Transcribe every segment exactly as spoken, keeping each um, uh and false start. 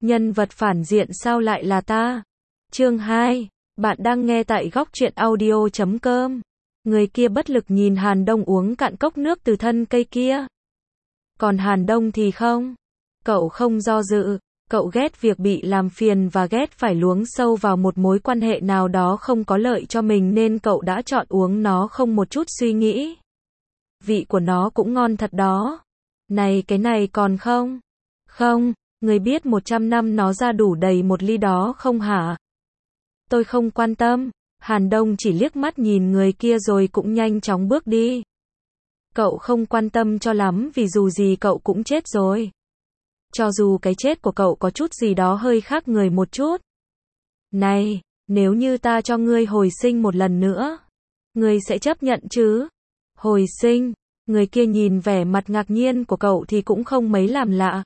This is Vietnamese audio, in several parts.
Nhân vật phản diện sao lại là ta? Chương hai. Bạn đang nghe tại góc truyện audio chấm com. Người kia bất lực nhìn Hàn Đông uống cạn cốc nước từ thân cây kia. Còn Hàn Đông thì không. Cậu không do dự. Cậu ghét việc bị làm phiền và ghét phải luống sâu vào một mối quan hệ nào đó không có lợi cho mình nên cậu đã chọn uống nó không một chút suy nghĩ. Vị của nó cũng ngon thật đó. Này cái này còn không? Không, người biết một trăm năm nó ra đủ đầy một ly đó không hả? Tôi không quan tâm. Hàn Đông chỉ liếc mắt nhìn người kia rồi cũng nhanh chóng bước đi. Cậu không quan tâm cho lắm vì dù gì cậu cũng chết rồi. Cho dù cái chết của cậu có chút gì đó hơi khác người một chút. Này, nếu như ta cho ngươi hồi sinh một lần nữa, ngươi sẽ chấp nhận chứ? Hồi sinh? Người kia nhìn vẻ mặt ngạc nhiên của cậu thì cũng không mấy làm lạ.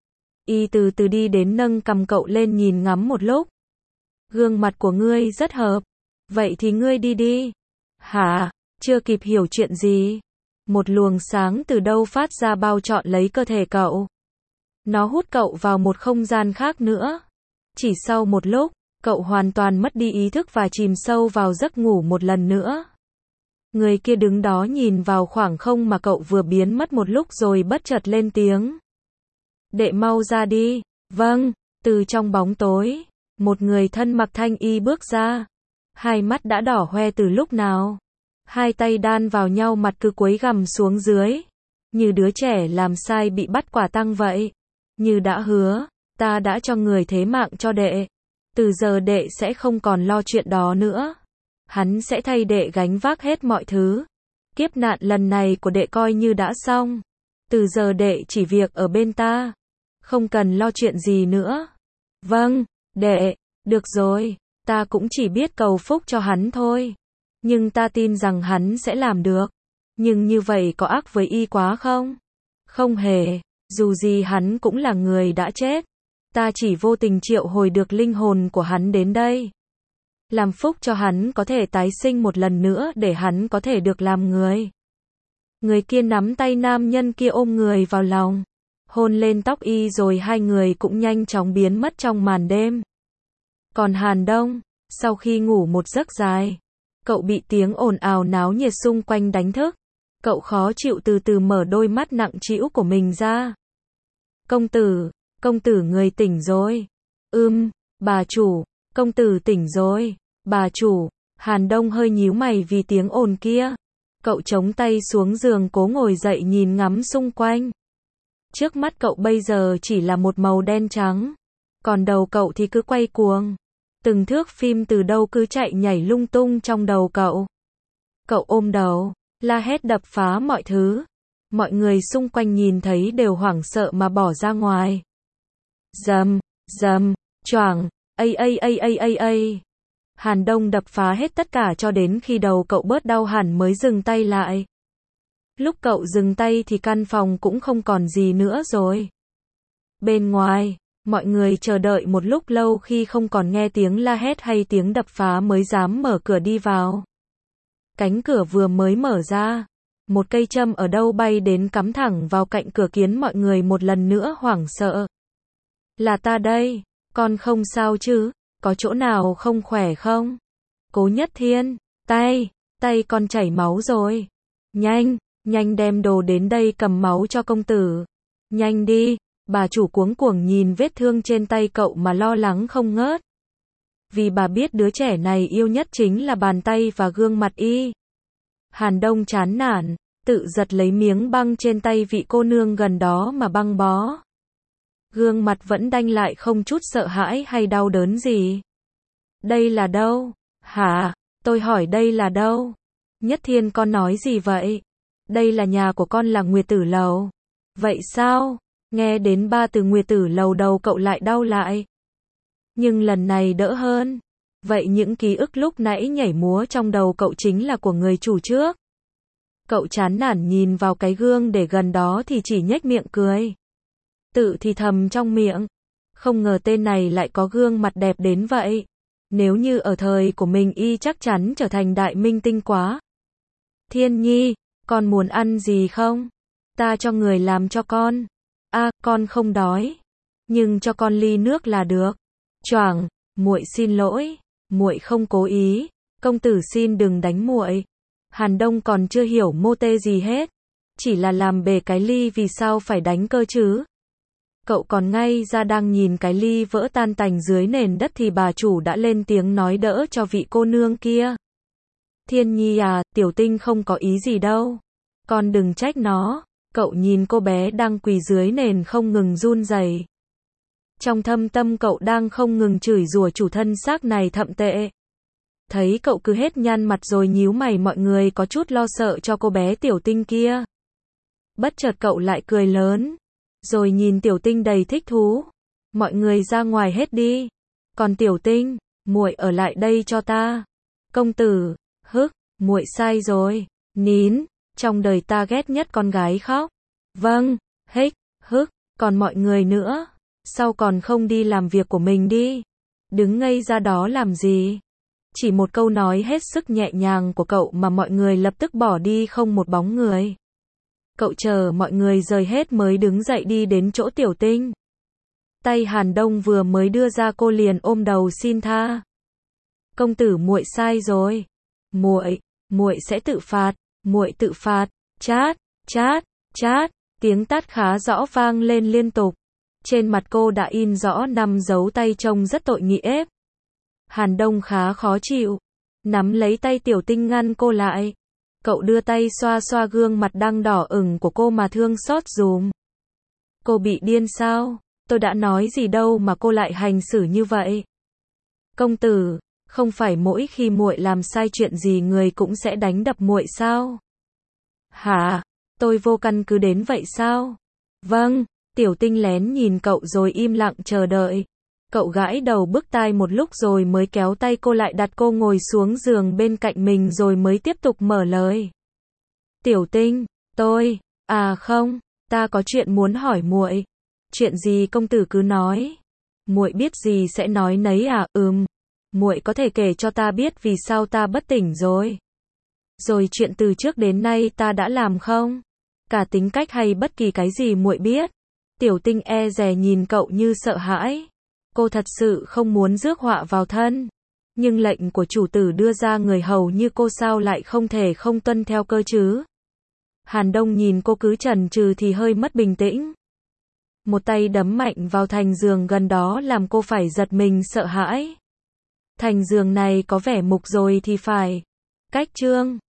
Y từ từ đi đến nâng cầm cậu lên nhìn ngắm một lúc. Gương mặt của ngươi rất hợp. Vậy thì ngươi đi đi. Hả? Chưa kịp hiểu chuyện gì. Một luồng sáng từ đâu phát ra bao trọn lấy cơ thể cậu. Nó hút cậu vào một không gian khác nữa. Chỉ sau một lúc, cậu hoàn toàn mất đi ý thức và chìm sâu vào giấc ngủ một lần nữa. Người kia đứng đó nhìn vào khoảng không mà cậu vừa biến mất một lúc rồi bất chợt lên tiếng. Đệ mau ra đi. Vâng, từ trong bóng tối, một người thân mặc thanh y bước ra. Hai mắt đã đỏ hoe từ lúc nào. Hai tay đan vào nhau mặt cứ quấy gằm xuống dưới. Như đứa trẻ làm sai bị bắt quả tang vậy. Như đã hứa, ta đã cho người thế mạng cho đệ. Từ giờ đệ sẽ không còn lo chuyện đó nữa. Hắn sẽ thay đệ gánh vác hết mọi thứ. Kiếp nạn lần này của đệ coi như đã xong. Từ giờ đệ chỉ việc ở bên ta. Không cần lo chuyện gì nữa. Vâng, đệ, được rồi, ta cũng chỉ biết cầu phúc cho hắn thôi. Nhưng ta tin rằng hắn sẽ làm được. Nhưng như vậy có ác với y quá không? Không hề, dù gì hắn cũng là người đã chết. Ta chỉ vô tình triệu hồi được linh hồn của hắn đến đây. Làm phúc cho hắn có thể tái sinh một lần nữa để hắn có thể được làm người. Người kia nắm tay nam nhân kia ôm người vào lòng. Hôn lên tóc y rồi hai người cũng nhanh chóng biến mất trong màn đêm. Còn Hàn Đông, sau khi ngủ một giấc dài, cậu bị tiếng ồn ào náo nhiệt xung quanh đánh thức. Cậu khó chịu từ từ mở đôi mắt nặng trĩu của mình ra. Công tử, công tử người tỉnh rồi. Ừm, bà chủ, công tử tỉnh rồi. Bà chủ, Hàn Đông hơi nhíu mày vì tiếng ồn kia. Cậu chống tay xuống giường cố ngồi dậy nhìn ngắm xung quanh. Trước mắt cậu bây giờ chỉ là một màu đen trắng. Còn đầu cậu thì cứ quay cuồng. Từng thước phim từ đâu cứ chạy nhảy lung tung trong đầu cậu. Cậu ôm đầu, la hét đập phá mọi thứ. Mọi người xung quanh nhìn thấy đều hoảng sợ mà bỏ ra ngoài. Dầm, dầm, choảng, ây ây ây ây ây ây. Hàn Đông đập phá hết tất cả cho đến khi đầu cậu bớt đau hẳn mới dừng tay lại. Lúc cậu dừng tay thì căn phòng cũng không còn gì nữa rồi. Bên ngoài, mọi người chờ đợi một lúc lâu khi không còn nghe tiếng la hét hay tiếng đập phá mới dám mở cửa đi vào. Cánh cửa vừa mới mở ra, một cây châm ở đâu bay đến cắm thẳng vào cạnh cửa khiến mọi người một lần nữa hoảng sợ. Là ta đây, con không sao chứ, có chỗ nào không khỏe không? Cố Nhất Thiên, tay, tay con chảy máu rồi. Nhanh, nhanh đem đồ đến đây cầm máu cho công tử. Nhanh đi, bà chủ cuống cuồng nhìn vết thương trên tay cậu mà lo lắng không ngớt. Vì bà biết đứa trẻ này yêu nhất chính là bàn tay và gương mặt y. Hàn Đông chán nản, tự giật lấy miếng băng trên tay vị cô nương gần đó mà băng bó. Gương mặt vẫn đanh lại không chút sợ hãi hay đau đớn gì. Đây là đâu? Hả? Tôi hỏi đây là đâu? Nhất Thiên con nói gì vậy? Đây là nhà của con là Nguyệt Tử Lầu. Vậy sao? Nghe đến ba từ Nguyệt Tử Lầu đầu cậu lại đau lại. Nhưng lần này đỡ hơn. Vậy những ký ức lúc nãy nhảy múa trong đầu cậu chính là của người chủ trước. Cậu chán nản nhìn vào cái gương để gần đó thì chỉ nhếch miệng cười. Tự thì thầm trong miệng. Không ngờ tên này lại có gương mặt đẹp đến vậy. Nếu như ở thời của mình y chắc chắn trở thành đại minh tinh quá. Thiên Nhi, con muốn ăn gì không? Ta cho người làm cho con. À, con không đói. nhưng cho con ly nước là được. Choảng, muội xin lỗi, muội không cố ý, công tử xin đừng đánh muội. Hàn Đông còn chưa hiểu mô tê gì hết, chỉ là làm bể cái ly vì sao phải đánh cơ chứ. Cậu còn ngay ra đang nhìn cái ly vỡ tan tành dưới nền đất thì bà chủ đã lên tiếng nói đỡ cho vị cô nương kia. Thiên Nhi à, Tiểu Tinh không có ý gì đâu. Con đừng trách nó. Cậu nhìn cô bé đang quỳ dưới nền không ngừng run rẩy. Trong thâm tâm cậu đang không ngừng chửi rủa chủ thân xác này thậm tệ. Thấy cậu cứ hết nhăn mặt rồi nhíu mày, mọi người có chút lo sợ cho cô bé Tiểu Tinh kia. Bất chợt cậu lại cười lớn, rồi nhìn Tiểu Tinh đầy thích thú. Mọi người ra ngoài hết đi. Còn Tiểu Tinh, muội ở lại đây cho ta. Công tử, hức, muội sai rồi. Nín, trong đời ta ghét nhất con gái khóc. Vâng, hích, hức, còn mọi người nữa, sao còn không đi làm việc của mình đi? Đứng ngây ra đó làm gì? Chỉ một câu nói hết sức nhẹ nhàng của cậu mà mọi người lập tức bỏ đi không một bóng người. Cậu chờ mọi người rời hết mới đứng dậy đi đến chỗ Tiểu Tinh. Tay Hàn Đông vừa mới đưa ra cô liền ôm đầu xin tha. Công tử, muội sai rồi. Muội, muội sẽ tự phạt, muội tự phạt. Chát, chát, chát, tiếng tát khá rõ vang lên liên tục. Trên mặt cô đã in rõ năm dấu tay trông rất tội nghiệp. Hàn Đông khá khó chịu, nắm lấy tay Tiểu Tinh ngăn cô lại. Cậu đưa tay xoa xoa gương mặt đang đỏ ửng của cô mà thương xót dùm. Cô bị điên sao? Tôi đã nói gì đâu mà cô lại hành xử như vậy. Công tử, không phải mỗi khi muội làm sai chuyện gì người cũng sẽ đánh đập muội sao? Hả? Tôi vô căn cứ đến vậy sao? Vâng, Tiểu Tinh lén nhìn cậu rồi im lặng chờ đợi. Cậu gãi đầu bứt tai một lúc rồi mới kéo tay cô lại đặt cô ngồi xuống giường bên cạnh mình rồi mới tiếp tục mở lời. Tiểu Tinh, tôi, à không, ta có chuyện muốn hỏi muội. Chuyện gì công tử cứ nói. Muội biết gì sẽ nói nấy à? Ừm. Muội có thể kể cho ta biết vì sao ta bất tỉnh rồi. Rồi chuyện từ trước đến nay ta đã làm không? Cả tính cách hay bất kỳ cái gì muội biết. Tiểu Tinh e dè nhìn cậu như sợ hãi. Cô thật sự không muốn rước họa vào thân. Nhưng lệnh của chủ tử đưa ra người hầu như cô sao lại không thể không tuân theo cơ chứ? Hàn Đông nhìn cô cứ chần chừ thì hơi mất bình tĩnh. Một tay đấm mạnh vào thành giường gần đó làm cô phải giật mình sợ hãi. Thành giường này có vẻ mục rồi thì phải. Cách chương